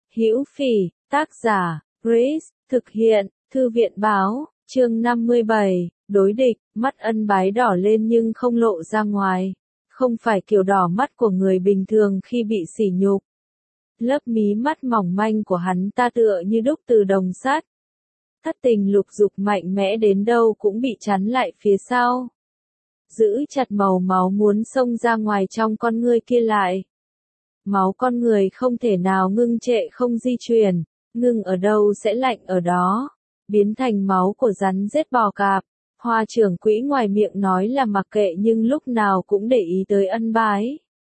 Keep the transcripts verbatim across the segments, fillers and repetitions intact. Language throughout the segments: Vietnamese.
Hữu Phỉ, tác giả, Grace, thực hiện, Thư viện báo, chương năm mươi bảy, đối địch, mắt Ân Bái đỏ lên nhưng không lộ ra ngoài. Không phải kiểu đỏ mắt của người bình thường khi bị sỉ nhục. Lớp mí mắt mỏng manh của hắn ta tựa như đúc từ đồng sắt. Thất tình lục dục mạnh mẽ đến đâu cũng bị chắn lại phía sau. Giữ chặt màu máu muốn xông ra ngoài trong con ngươi kia lại. Máu con người không thể nào ngưng trệ không di chuyển, ngưng ở đâu sẽ lạnh ở đó, biến thành máu của rắn rết bò cạp. Hoa trưởng quỹ ngoài miệng nói là mặc kệ nhưng lúc nào cũng để ý tới Ân Bái.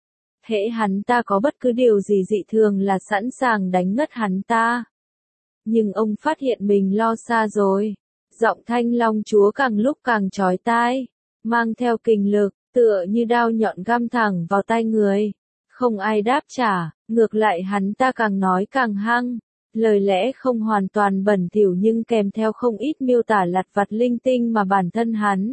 Hễ hắn ta có bất cứ điều gì dị thường là sẵn sàng đánh ngất hắn ta. Nhưng ông phát hiện mình lo xa rồi. Giọng Thanh Long chúa càng lúc càng chói tai, mang theo kình lực, tựa như đao nhọn găm thẳng vào tai người. Không ai đáp trả, ngược lại hắn ta càng nói càng hăng. Lời lẽ không hoàn toàn bẩn thỉu nhưng kèm theo không ít miêu tả lặt vặt linh tinh mà bản thân hắn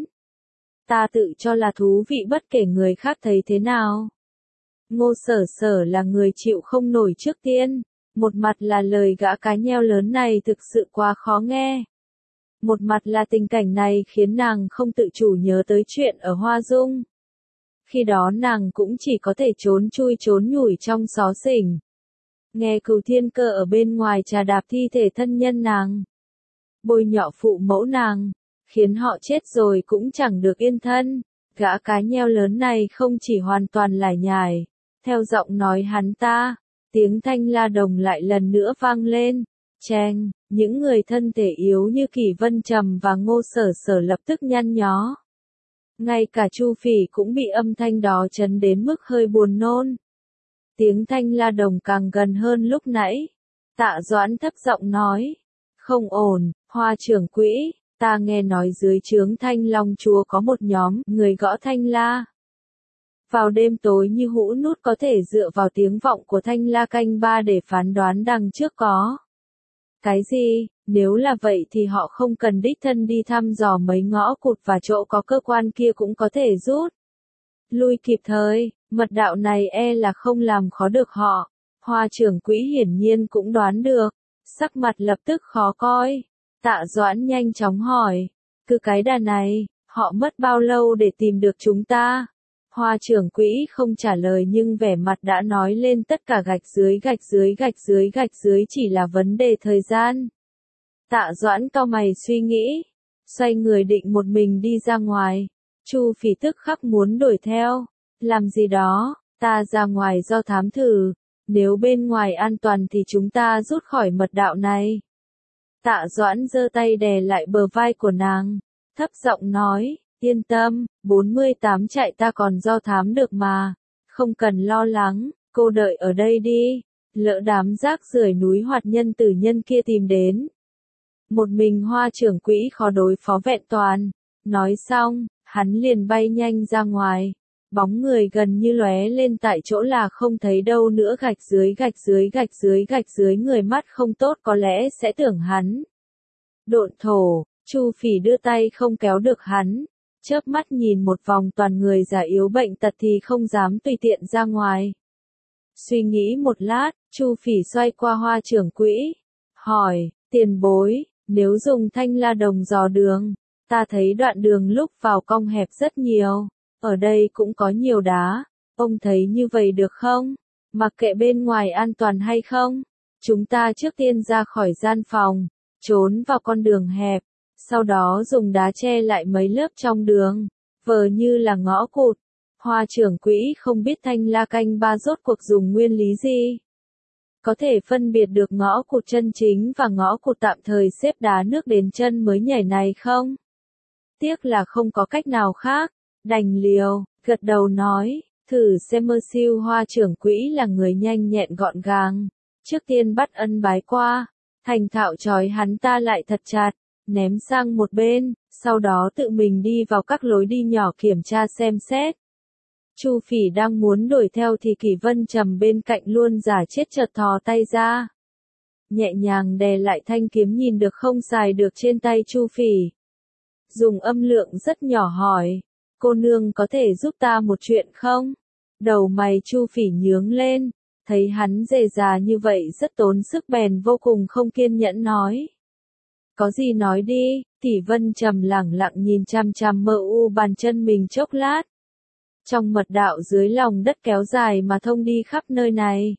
ta tự cho là thú vị bất kể người khác thấy thế nào. Ngô Sở Sở là người chịu không nổi trước tiên. Một mặt là lời gã cái nheo lớn này thực sự quá khó nghe. Một mặt là tình cảnh này khiến nàng không tự chủ nhớ tới chuyện ở Hoa Dung. Khi đó nàng cũng chỉ có thể trốn chui trốn nhủi trong xó xỉnh. Nghe Cửu Thiên Cơ ở bên ngoài trà đạp thi thể thân nhân nàng. Bôi nhọ phụ mẫu nàng. Khiến họ chết rồi cũng chẳng được yên thân. Gã cái nheo lớn này không chỉ hoàn toàn lải nhải. Theo giọng nói hắn ta, tiếng thanh la đồng lại lần nữa vang lên. Cheng, những người thân thể yếu như Kỷ Vân Trầm và Ngô Sở Sở lập tức nhăn nhó. Ngay cả Chu Phỉ cũng bị âm thanh đó chấn đến mức hơi buồn nôn. Tiếng thanh la đồng càng gần hơn lúc nãy. Tạ Doãn thấp giọng nói. Không ổn, Hoa trưởng quỹ, ta nghe nói dưới trướng Thanh Long chúa có một nhóm người gõ thanh la. Vào đêm tối như hũ nút có thể dựa vào tiếng vọng của thanh la canh ba để phán đoán đằng trước có. Cái gì, nếu là vậy thì họ không cần đích thân đi thăm dò mấy ngõ cụt và chỗ có cơ quan kia cũng có thể rút lui kịp thời, mật đạo này e là không làm khó được họ. Hoa trưởng quỹ hiển nhiên cũng đoán được, sắc mặt lập tức khó coi. Tạ Doãn nhanh chóng hỏi, cứ cái đà này, họ mất bao lâu để tìm được chúng ta? Hoa trưởng quỹ không trả lời nhưng vẻ mặt đã nói lên tất cả gạch dưới gạch dưới gạch dưới gạch dưới chỉ là vấn đề thời gian. Tạ Doãn cau mày suy nghĩ, xoay người định một mình đi ra ngoài. Chu Phỉ tức khắc muốn đuổi theo. Làm gì đó, ta ra ngoài do thám thử. Nếu bên ngoài an toàn thì chúng ta rút khỏi mật đạo này. Tạ Doãn giơ tay đè lại bờ vai của nàng, thấp giọng nói, yên tâm, bốn mươi tám chạy ta còn do thám được mà. Không cần lo lắng, cô đợi ở đây đi. Lỡ đám rác rưởi núi hoạt nhân tử nhân kia tìm đến. Một mình Hoa trưởng quỹ khó đối phó vẹn toàn. Nói xong, hắn liền bay nhanh ra ngoài. Bóng người gần như lóe lên tại chỗ là không thấy đâu nữa, gạch dưới gạch dưới gạch dưới gạch dưới. Người mắt không tốt có lẽ sẽ tưởng hắn độn thổ. Chu Phỉ đưa tay không kéo được hắn, chớp mắt nhìn một vòng toàn người già yếu bệnh tật thì không dám tùy tiện ra ngoài. Suy nghĩ một lát, Chu Phỉ xoay qua Hoa trưởng quỹ, hỏi, tiền bối, nếu dùng thanh la đồng dò đường, ta thấy đoạn đường lúc vào cong hẹp rất nhiều, ở đây cũng có nhiều đá, ông thấy như vậy được không? Mặc kệ bên ngoài an toàn hay không, chúng ta trước tiên ra khỏi gian phòng, trốn vào con đường hẹp, sau đó dùng đá che lại mấy lớp trong đường, vờ như là ngõ cụt. Hoa trưởng quỹ không biết thanh la canh ba rốt cuộc dùng nguyên lý gì. Có thể phân biệt được ngõ cụt chân chính và ngõ cụt tạm thời xếp đá nước đến chân mới nhảy này không? Tiếc là không có cách nào khác, đành liều, gật đầu nói, thử xem. Mơ siêu Hoa trưởng quỹ là người nhanh nhẹn gọn gàng. Trước tiên bắt Ân Bái qua, thành thạo trói hắn ta lại thật chặt, ném sang một bên, sau đó tự mình đi vào các lối đi nhỏ kiểm tra xem xét. Chu Phỉ đang muốn đuổi theo thì Kỷ Vân Trầm bên cạnh luôn giả chết chợt thò tay ra, nhẹ nhàng đè lại thanh kiếm nhìn được không xài được trên tay Chu Phỉ. Dùng âm lượng rất nhỏ hỏi, cô nương có thể giúp ta một chuyện không? Đầu mày Chu Phỉ nhướng lên, Thấy hắn dề già như vậy rất tốn sức bèn vô cùng không kiên nhẫn nói. Có gì nói đi, Tỷ Vân trầm lẳng lặng nhìn chằm chằm mờ u bàn chân mình chốc lát. Trong mật đạo dưới lòng đất kéo dài mà thông đi khắp nơi này.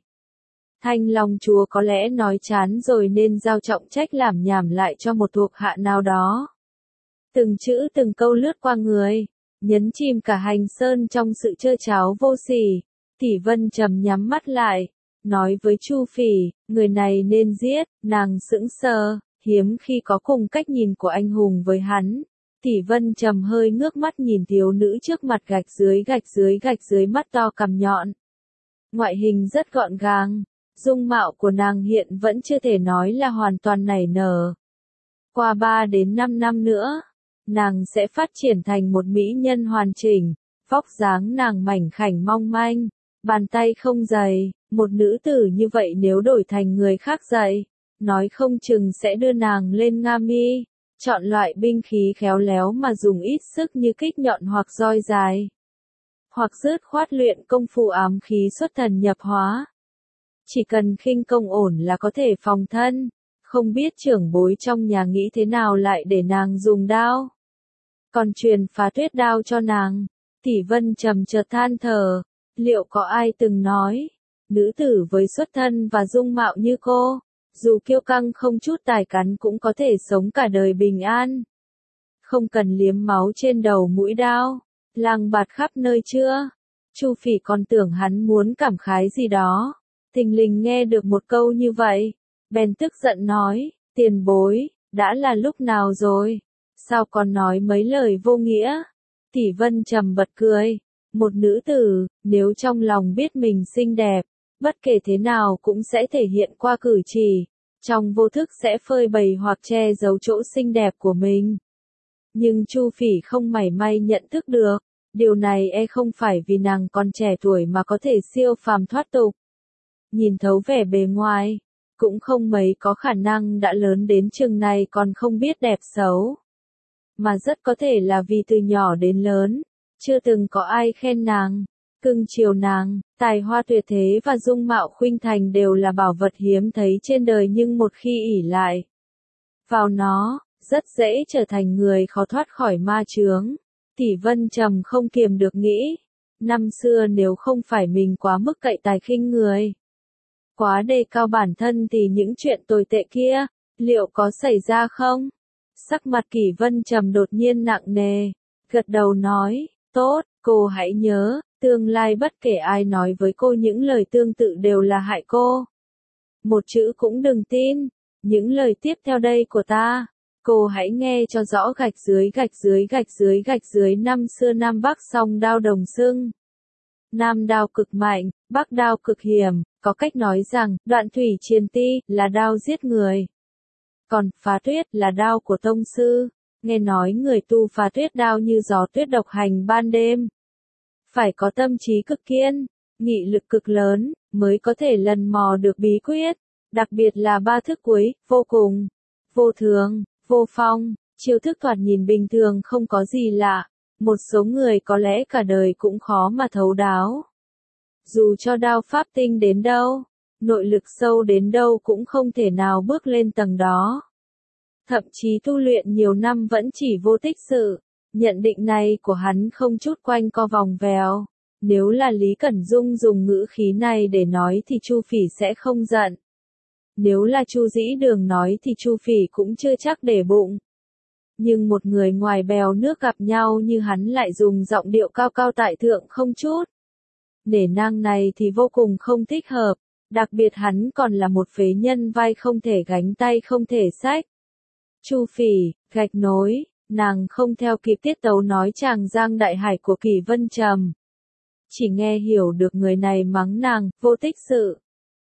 Thanh Long chúa có lẽ nói chán rồi nên giao trọng trách làm nhảm lại cho một thuộc hạ nào đó. Từng chữ từng câu lướt qua người, nhấn chìm cả hành sơn trong sự trơ tráo vô sỉ. Tỷ Vân trầm nhắm mắt lại, nói với Chu Phỉ, người này nên giết. Nàng sững sờ, hiếm khi có cùng cách nhìn của anh hùng với hắn. Tỷ Vân trầm hơi ngước mắt nhìn thiếu nữ trước mặt, gạch dưới gạch dưới gạch dưới mắt to cằm nhọn. Ngoại hình rất gọn gàng, dung mạo của nàng hiện vẫn chưa thể nói là hoàn toàn nảy nở. Qua ba đến năm năm nữa, nàng sẽ phát triển thành một mỹ nhân hoàn chỉnh, vóc dáng nàng mảnh khảnh mong manh, bàn tay không dày, một nữ tử như vậy nếu đổi thành người khác dạy, nói không chừng sẽ đưa nàng lên Nga Mi, chọn loại binh khí khéo léo mà dùng ít sức như kích nhọn hoặc roi dài, hoặc dứt khoát luyện công phu ám khí xuất thần nhập hóa. Chỉ cần khinh công ổn là có thể phòng thân, không biết trưởng bối trong nhà nghĩ thế nào lại để nàng dùng đao. Còn truyền phá tuyết đao cho nàng, Tỷ Vân trầm chợt than thở, liệu có ai từng nói, nữ tử với xuất thân và dung mạo như cô, dù kiêu căng không chút tài cán cũng có thể sống cả đời bình an. Không cần liếm máu trên đầu mũi đao, lang bạt khắp nơi chưa? Chu Phỉ còn tưởng hắn muốn cảm khái gì đó. Thình lình nghe được một câu như vậy, bèn tức giận nói, tiền bối, đã là lúc nào rồi? Sao còn nói mấy lời vô nghĩa? Tỷ Vân trầm bật cười, một nữ tử, nếu trong lòng biết mình xinh đẹp, bất kể thế nào cũng sẽ thể hiện qua cử chỉ, trong vô thức sẽ phơi bày hoặc che giấu chỗ xinh đẹp của mình. Nhưng Chu Phỉ không mảy may nhận thức được, điều này e không phải vì nàng còn trẻ tuổi mà có thể siêu phàm thoát tục. Nhìn thấu vẻ bề ngoài, cũng không mấy có khả năng đã lớn đến chừng này còn không biết đẹp xấu. Mà rất có thể là vì từ nhỏ đến lớn, chưa từng có ai khen nàng, cưng chiều nàng, tài hoa tuyệt thế và dung mạo khuynh thành đều là bảo vật hiếm thấy trên đời, nhưng một khi ỷ lại vào nó, rất dễ trở thành người khó thoát khỏi ma chướng. Tỷ Vân trầm không kiềm được nghĩ, năm xưa nếu không phải mình quá mức cậy tài khinh người, quá đề cao bản thân thì những chuyện tồi tệ kia, liệu có xảy ra không? Sắc mặt Kỷ Vân trầm đột nhiên nặng nề, gật đầu nói, tốt, cô hãy nhớ, tương lai bất kể ai nói với cô những lời tương tự đều là hại cô. Một chữ cũng đừng tin, những lời tiếp theo đây của ta, cô hãy nghe cho rõ. Gạch dưới gạch dưới gạch dưới gạch dưới. Năm xưa Nam Bắc song đao đồng xưng. Nam đao cực mạnh, Bắc đao cực hiểm, có cách nói rằng, đoạn thủy triền ti, là đao giết người. Còn, phá tuyết, là đao của tông sư. Nghe nói người tu phá tuyết đao như gió tuyết độc hành ban đêm. Phải có tâm trí cực kiên, nghị lực cực lớn, mới có thể lần mò được bí quyết. Đặc biệt là ba thức cuối, vô cùng, vô thường, vô phong, chiêu thức thoạt nhìn bình thường không có gì lạ. Một số người có lẽ cả đời cũng khó mà thấu đáo. Dù cho đao pháp tinh đến đâu, nội lực sâu đến đâu cũng không thể nào bước lên tầng đó. Thậm chí tu luyện nhiều năm vẫn chỉ vô tích sự. Nhận định này của hắn không chút quanh co vòng vèo. Nếu là Lý Cẩn Dung dùng ngữ khí này để nói thì Chu Phỉ sẽ không giận. Nếu là Chu Dĩ Đường nói thì Chu Phỉ cũng chưa chắc để bụng. Nhưng một người ngoài bèo nước gặp nhau như hắn lại dùng giọng điệu cao cao tại thượng không chút nể nang này thì vô cùng không thích hợp. Đặc biệt hắn còn là một phế nhân vai không thể gánh tay không thể xách. Chu Phỉ, gạch nối, nàng không theo kịp tiết tấu nói tràng giang đại hải của Kỷ Vân trầm. Chỉ nghe hiểu được người này mắng nàng, vô tích sự.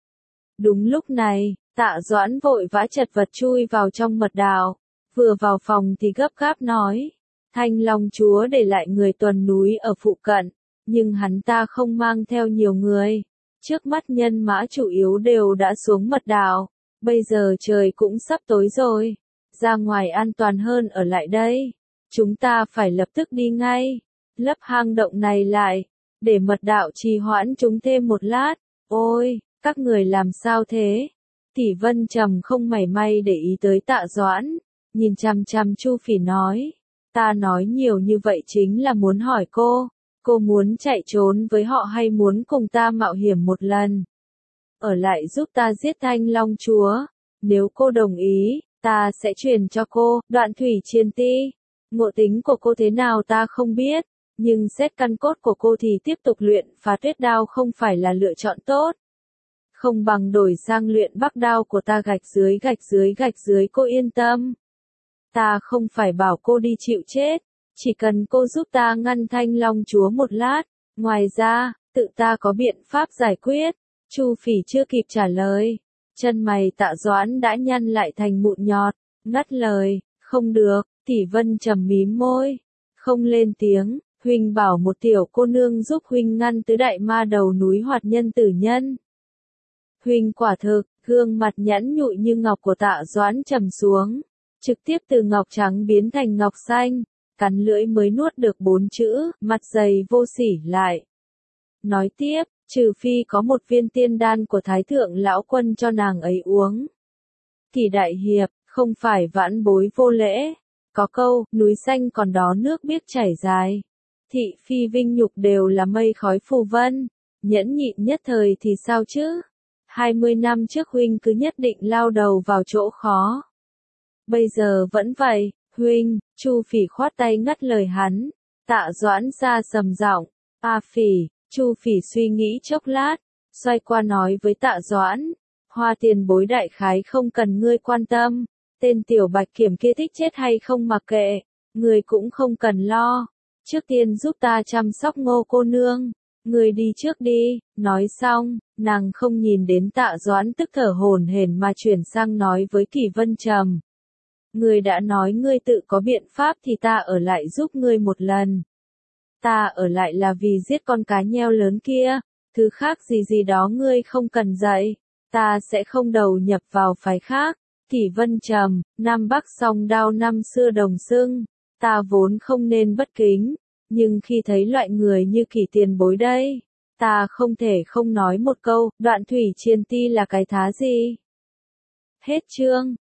Đúng lúc này, Tạ Doãn vội vã chật vật chui vào trong mật đạo. Vừa vào phòng thì gấp gáp nói, Thanh Long chúa để lại người tuần núi ở phụ cận, nhưng hắn ta không mang theo nhiều người. Trước mắt nhân mã chủ yếu đều đã xuống mật đạo, bây giờ trời cũng sắp tối rồi, ra ngoài an toàn hơn ở lại đây. Chúng ta phải lập tức đi ngay, lấp hang động này lại, để mật đạo trì hoãn chúng thêm một lát. Ôi, Các người làm sao thế? Tỷ Vân Trầm không mảy may để ý tới Tạ Doãn, nhìn chằm chằm Chu Phỉ nói, ta nói nhiều như vậy chính là muốn hỏi cô, cô muốn chạy trốn với họ hay muốn cùng ta mạo hiểm một lần? Ở lại giúp ta giết Thanh Long Chúa, nếu cô đồng ý, ta sẽ truyền cho cô, Đoạn Thủy Triền Ti. Ngộ tính của cô thế nào ta không biết, nhưng xét căn cốt của cô thì tiếp tục luyện Phá Tuyết Đao không phải là lựa chọn tốt. Không bằng đổi sang luyện Bắc Đao của ta gạch dưới gạch dưới gạch dưới cô yên tâm. Ta không phải bảo cô đi chịu chết, chỉ cần cô giúp ta ngăn Thanh Long Chúa một lát, ngoài ra, tự ta có biện pháp giải quyết. Chu Phỉ chưa kịp trả lời, chân mày Tạ Doãn đã nhăn lại thành mụn nhọt, ngắt lời, không được. Tỷ Vân Trầm mím môi, không lên tiếng, huynh bảo một tiểu cô nương giúp huynh ngăn tứ đại ma đầu núi Hoạt Nhân Tử Nhân. Huynh quả thực, gương mặt nhẵn nhụi như ngọc của Tạ Doãn trầm xuống, trực tiếp từ ngọc trắng biến thành ngọc xanh, cắn lưỡi mới nuốt được bốn chữ, mặt dày vô sỉ lại. Nói tiếp, trừ phi có một viên tiên đan của Thái Thượng Lão Quân cho nàng ấy uống. Tỷ đại hiệp, không phải vãn bối vô lễ. Có câu, núi xanh còn đó nước biết chảy dài. Thị phi vinh nhục đều là mây khói phù vân. Nhẫn nhịn nhất thời thì sao chứ? Hai mươi năm trước huynh cứ nhất định lao đầu vào chỗ khó. Bây giờ vẫn vậy, huynh. Chu Phỉ khoát tay ngắt lời hắn. Tạ Doãn ra sầm giọng, A Phỉ. Chu Phỉ suy nghĩ chốc lát, xoay qua nói với Tạ Doãn. Hoa tiền bối đại khái không cần ngươi quan tâm. Tên tiểu bạch kiểm kia thích chết hay không mặc kệ, người cũng không cần lo. Trước tiên giúp ta chăm sóc Ngô cô nương, người đi trước đi. Nói xong, nàng không nhìn đến Tạ Doãn tức thở hổn hển mà chuyển sang nói với Kỷ Vân Trầm. Người đã nói ngươi tự có biện pháp thì ta ở lại giúp ngươi một lần. Ta ở lại là vì giết con cá nheo lớn kia, thứ khác gì gì đó ngươi không cần dạy, ta sẽ không đầu nhập vào phái khác. Kỷ Vân Trầm, Nam Bắc song đao năm xưa đồng xưng, ta vốn không nên bất kính, nhưng khi thấy loại người như Kỷ tiền bối đây, ta không thể không nói một câu, Đoạn Thủy Triền Ti là cái thá gì. Hết chương.